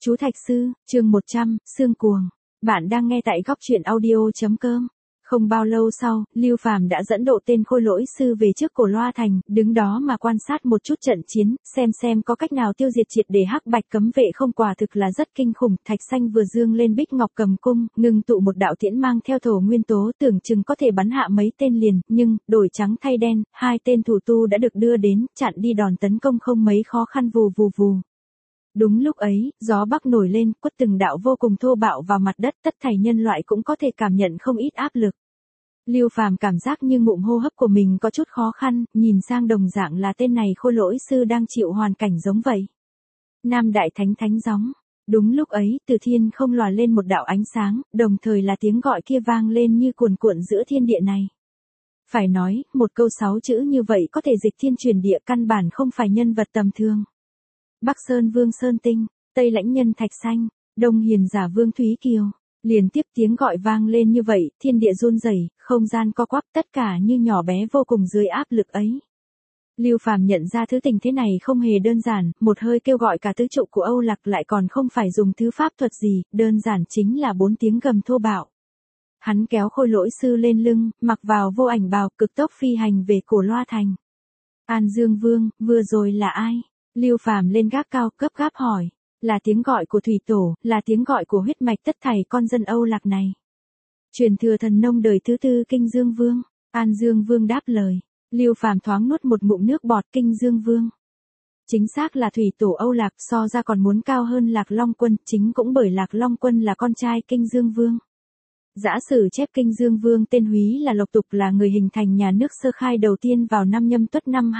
Chú Thạch Sư, chương 100, Sương Cuồng. Bạn đang nghe tại góc truyện audio.com. Không bao lâu sau, Lưu Phàm đã dẫn độ tên Khôi Lỗi Sư về trước Cổ Loa Thành, đứng đó mà quan sát một chút trận chiến, xem có cách nào tiêu diệt triệt để Hắc Bạch cấm vệ không. Quả thực là rất kinh khủng. Thạch Xanh vừa dương lên Bích Ngọc Cầm Cung, ngưng tụ một đạo tiễn mang theo thổ nguyên tố, tưởng chừng có thể bắn hạ mấy tên liền, nhưng đổi trắng thay đen, hai tên thủ tu đã được đưa đến, chặn đi đòn tấn công không mấy khó khăn. Vù vù vù. Đúng lúc ấy, gió bắc nổi lên, quất từng đạo vô cùng thô bạo vào mặt đất, tất thảy nhân loại cũng có thể cảm nhận không ít áp lực. Lưu Phàm cảm giác như ngụm hô hấp của mình có chút khó khăn, nhìn sang đồng dạng là tên này Khôi Lỗi Sư đang chịu hoàn cảnh giống vậy. Nam Đại Thánh Thánh gióng. Đúng lúc ấy, từ thiên không lòa lên một đạo ánh sáng, đồng thời là tiếng gọi kia vang lên như cuồn cuộn giữa thiên địa này. Phải nói, một câu 6 chữ như vậy có thể dịch thiên truyền địa, căn bản không phải nhân vật tầm thường. Bắc Sơn Vương Sơn Tinh, Tây Lãnh Nhân Thạch Xanh, Đông Hiền Giả Vương Thúy Kiều. Liên tiếp tiếng gọi vang lên như vậy, thiên địa run rẩy, không gian co quắp, tất cả như nhỏ bé vô cùng dưới áp lực ấy. Lưu Phàm nhận ra thứ tình thế này không hề đơn giản, một hơi kêu gọi cả tứ trụ của Âu Lạc lại còn không phải dùng thứ pháp thuật gì, đơn giản chính là 4 tiếng gầm thô bạo. Hắn kéo Khôi Lỗi Sư lên lưng, mặc vào vô ảnh bào, cực tốc phi hành về Cổ Loa Thành. An Dương Vương, vừa rồi là ai? Lưu Phàm lên gác cao, gấp gáp hỏi. Là tiếng gọi của thủy tổ, là tiếng gọi của huyết mạch tất thảy con dân Âu Lạc này. Truyền thừa thần nông đời thứ 4 Kinh Dương Vương. An Dương Vương đáp lời. Lưu Phàm thoáng nuốt một ngụm nước bọt. Kinh Dương Vương. Chính xác là thủy tổ Âu Lạc, so ra còn muốn cao hơn Lạc Long Quân, chính cũng bởi Lạc Long Quân là con trai Kinh Dương Vương. Giả sử chép Kinh Dương Vương tên Húy là Lộc Tục, là người hình thành nhà nước sơ khai đầu tiên vào năm Nhâm Tuất năm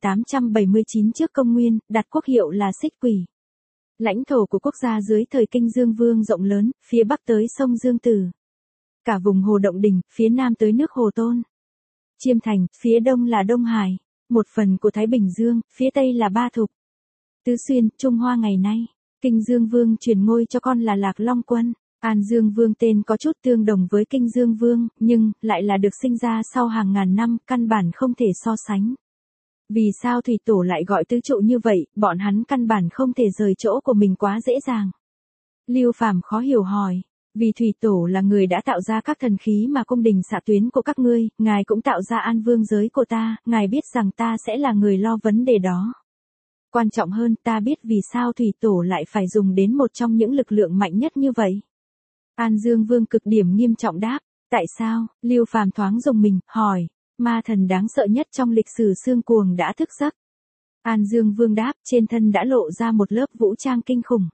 2879 trước công nguyên, đặt quốc hiệu là Xích Quỷ. Lãnh thổ của quốc gia dưới thời Kinh Dương Vương rộng lớn, phía bắc tới sông Dương Tử, cả vùng Hồ Động Đình, phía nam tới nước Hồ Tôn, Chiêm Thành, phía đông là Đông Hải, một phần của Thái Bình Dương, phía tây là Ba Thục, Tứ Xuyên, Trung Hoa. Ngày nay, Kinh Dương Vương truyền ngôi cho con là Lạc Long Quân. An Dương Vương tên có chút tương đồng với Kinh Dương Vương, nhưng lại là được sinh ra sau hàng ngàn năm, căn bản không thể so sánh. Vì sao thủy tổ lại gọi tứ trụ như vậy, bọn hắn căn bản không thể rời chỗ của mình quá dễ dàng. Lưu Phàm khó hiểu hỏi. Vì thủy tổ là người đã tạo ra các thần khí mà cung đình xạ tuyến của các ngươi, ngài cũng tạo ra An Vương giới của ta, ngài biết rằng ta sẽ là người lo vấn đề đó. Quan trọng hơn, ta biết vì sao thủy tổ lại phải dùng đến một trong những lực lượng mạnh nhất như vậy. An Dương Vương cực điểm nghiêm trọng đáp. Tại sao? Lưu Phàm thoáng rùng mình, hỏi. Ma thần đáng sợ nhất trong lịch sử Sương Cuồng đã thức giấc. An Dương Vương đáp, trên thân đã lộ ra một lớp vũ trang kinh khủng.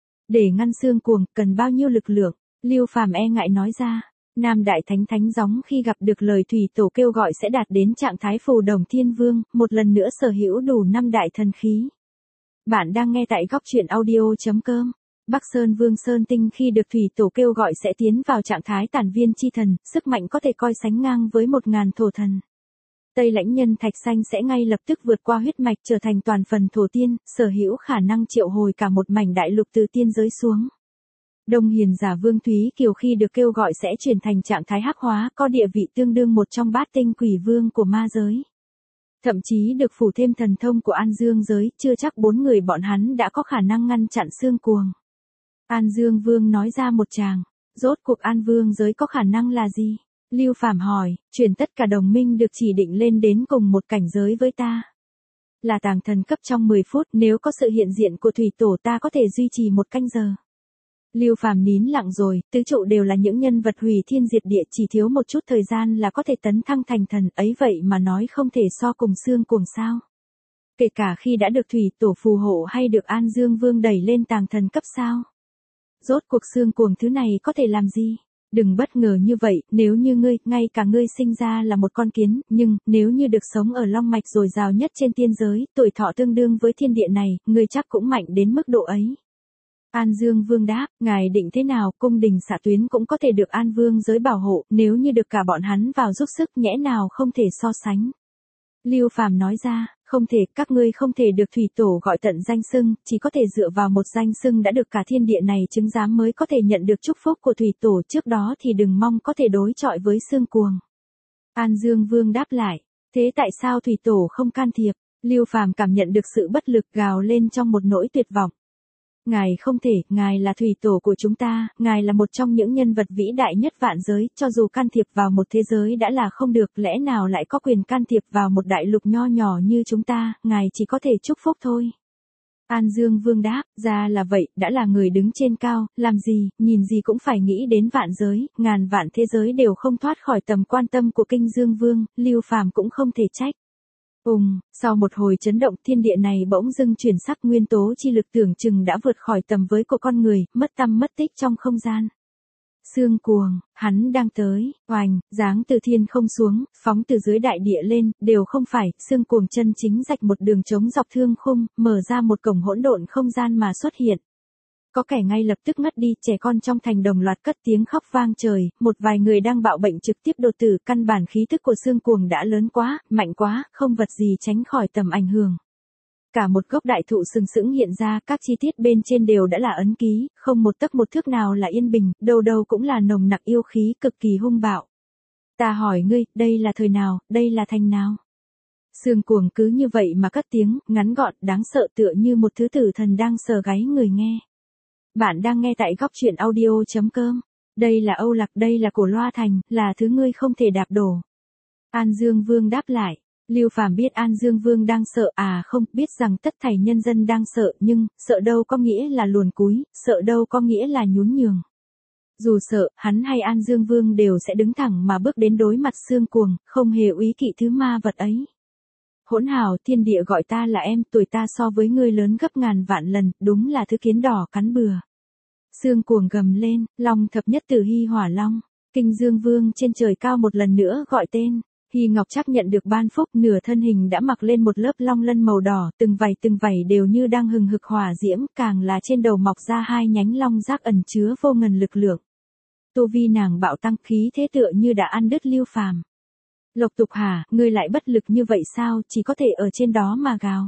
Để ngăn Sương Cuồng, cần bao nhiêu lực lượng? Lưu Phàm e ngại nói ra. Nam Đại Thánh Thánh gióng khi gặp được lời thủy tổ kêu gọi sẽ đạt đến trạng thái phù đồng thiên vương, một lần nữa sở hữu đủ 5 đại thần khí. Bạn đang nghe tại góc truyện audio.com. Bắc Sơn Vương Sơn Tinh khi được thủy tổ kêu gọi sẽ tiến vào trạng thái tản viên chi thần, sức mạnh có thể coi sánh ngang với 1000 thổ thần. Tây Lãnh Nhân Thạch Xanh sẽ ngay lập tức vượt qua huyết mạch trở thành toàn phần thổ tiên, sở hữu khả năng triệu hồi cả một mảnh đại lục từ tiên giới xuống. Đông Hiền Giả Vương Thúy Kiều khi được kêu gọi sẽ chuyển thành trạng thái hắc hóa, có địa vị tương đương một trong bát tinh quỷ vương của ma giới. Thậm chí được phủ thêm thần thông của An Dương giới, chưa chắc 4 người bọn hắn đã có khả năng ngăn chặn Sương Cuồng. An Dương Vương nói ra một tràng. Rốt cuộc An Vương giới có khả năng là gì? Lưu Phàm hỏi. Chuyển tất cả đồng minh được chỉ định lên đến cùng một cảnh giới với ta. Là tàng thần cấp trong 10 phút, nếu có sự hiện diện của thủy tổ ta có thể duy trì 1 canh giờ. Lưu Phàm nín lặng rồi, tứ trụ đều là những nhân vật hủy thiên diệt địa, chỉ thiếu một chút thời gian là có thể tấn thăng thành thần, ấy vậy mà nói không thể so cùng Sương Cuồng sao? Kể cả khi đã được thủy tổ phù hộ hay được An Dương Vương đẩy lên tàng thần cấp sao? Rốt cuộc Sương Cuồng thứ này có thể làm gì? Đừng bất ngờ như vậy, nếu như ngươi, ngay cả ngươi sinh ra là một con kiến, nhưng, nếu như được sống ở long mạch dồi dào nhất trên tiên giới, tuổi thọ tương đương với thiên địa này, ngươi chắc cũng mạnh đến mức độ ấy. An Dương Vương đáp, ngài định thế nào, cung đình xạ tuyến cũng có thể được An Vương giới bảo hộ, nếu như được cả bọn hắn vào giúp sức, nhẽ nào không thể so sánh. Lưu Phàm nói ra, không thể, các ngươi không thể được thủy tổ gọi tận danh xưng, chỉ có thể dựa vào một danh xưng đã được cả thiên địa này chứng giám mới có thể nhận được chúc phúc của thủy tổ, trước đó thì đừng mong có thể đối chọi với Sương Cuồng. An Dương Vương đáp lại, thế tại sao thủy tổ không can thiệp? Lưu Phàm cảm nhận được sự bất lực gào lên trong một nỗi tuyệt vọng. Ngài không thể, ngài là thủy tổ của chúng ta, ngài là một trong những nhân vật vĩ đại nhất vạn giới, cho dù can thiệp vào một thế giới đã là không được, lẽ nào lại có quyền can thiệp vào một đại lục nho nhỏ như chúng ta, ngài chỉ có thể chúc phúc thôi. An Dương Vương đáp, ra là vậy, đã là người đứng trên cao, làm gì, nhìn gì cũng phải nghĩ đến vạn giới, ngàn vạn thế giới đều không thoát khỏi tầm quan tâm của Kinh Dương Vương, Lưu Phàm cũng không thể trách. Sau một hồi chấn động, thiên địa này bỗng dưng chuyển sắc, nguyên tố chi lực tưởng chừng đã vượt khỏi tầm với của con người, mất tăm mất tích trong không gian. Sương cuồng, hắn đang tới, oành, giáng từ thiên không xuống, phóng từ dưới đại địa lên, đều không phải, sương cuồng chân chính rạch một đường trống dọc thương khung, mở ra một cổng hỗn độn không gian mà xuất hiện. Có kẻ ngay lập tức ngất đi, trẻ con trong thành đồng loạt cất tiếng khóc vang trời, một vài người đang bạo bệnh trực tiếp đột tử, căn bản khí tức của sương cuồng đã lớn quá, mạnh quá, không vật gì tránh khỏi tầm ảnh hưởng. Cả một gốc đại thụ sừng sững hiện ra, các chi tiết bên trên đều đã là ấn ký, không một tấc một thước nào là yên bình, đâu đâu cũng là nồng nặc yêu khí, cực kỳ hung bạo. Ta hỏi ngươi, đây là thời nào, đây là thành nào? Sương cuồng cứ như vậy mà cất tiếng, ngắn gọn, đáng sợ, tựa như một thứ tử thần đang sờ gáy người nghe. Bạn đang nghe tại góc truyện audio.com. Đây là Âu Lạc, đây là Cổ Loa Thành, là thứ ngươi không thể đạp đổ. An Dương Vương đáp lại. Lưu Phàm biết An Dương Vương đang sợ, không, biết rằng tất thảy nhân dân đang sợ, nhưng, sợ đâu có nghĩa là luồn cúi, sợ đâu có nghĩa là nhún nhường. Dù sợ, hắn hay An Dương Vương đều sẽ đứng thẳng mà bước đến đối mặt sương cuồng, không hề úy kỵ thứ ma vật ấy. Hỗn hào, thiên địa gọi ta là em, tuổi ta so với ngươi lớn gấp ngàn vạn lần, đúng là thứ kiến đỏ cắn bừa. Sương cuồng gầm lên, Long thập nhất tử Hy Hỏa Long, Kinh Dương Vương trên trời cao một lần nữa gọi tên. Hy Ngọc Trác nhận được ban phúc, nửa thân hình đã mặc lên một lớp long lân màu đỏ, từng vảy đều như đang hừng hực hỏa diễm, càng là trên đầu mọc ra hai nhánh long giác ẩn chứa vô ngần lực lượng. Tu vi nàng bạo tăng, khí thế tựa như đã ăn đứt Lưu Phàm. Lộc Tục hả, ngươi lại bất lực như vậy sao, chỉ có thể ở trên đó mà gào.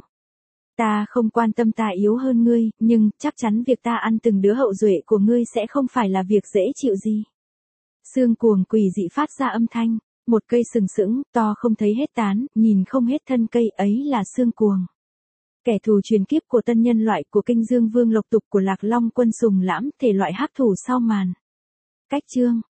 Ta không quan tâm ta yếu hơn ngươi, nhưng, chắc chắn việc ta ăn từng đứa hậu duệ của ngươi sẽ không phải là việc dễ chịu gì. Sương cuồng quỷ dị phát ra âm thanh. Một cây sừng sững, to không thấy hết tán, nhìn không hết thân cây ấy là sương cuồng. Kẻ thù truyền kiếp của tân nhân loại của Kinh Dương Vương Lộc Tục của Lạc Long Quân Sùng Lãm, thể loại hắc thủ sau màn. Cách chương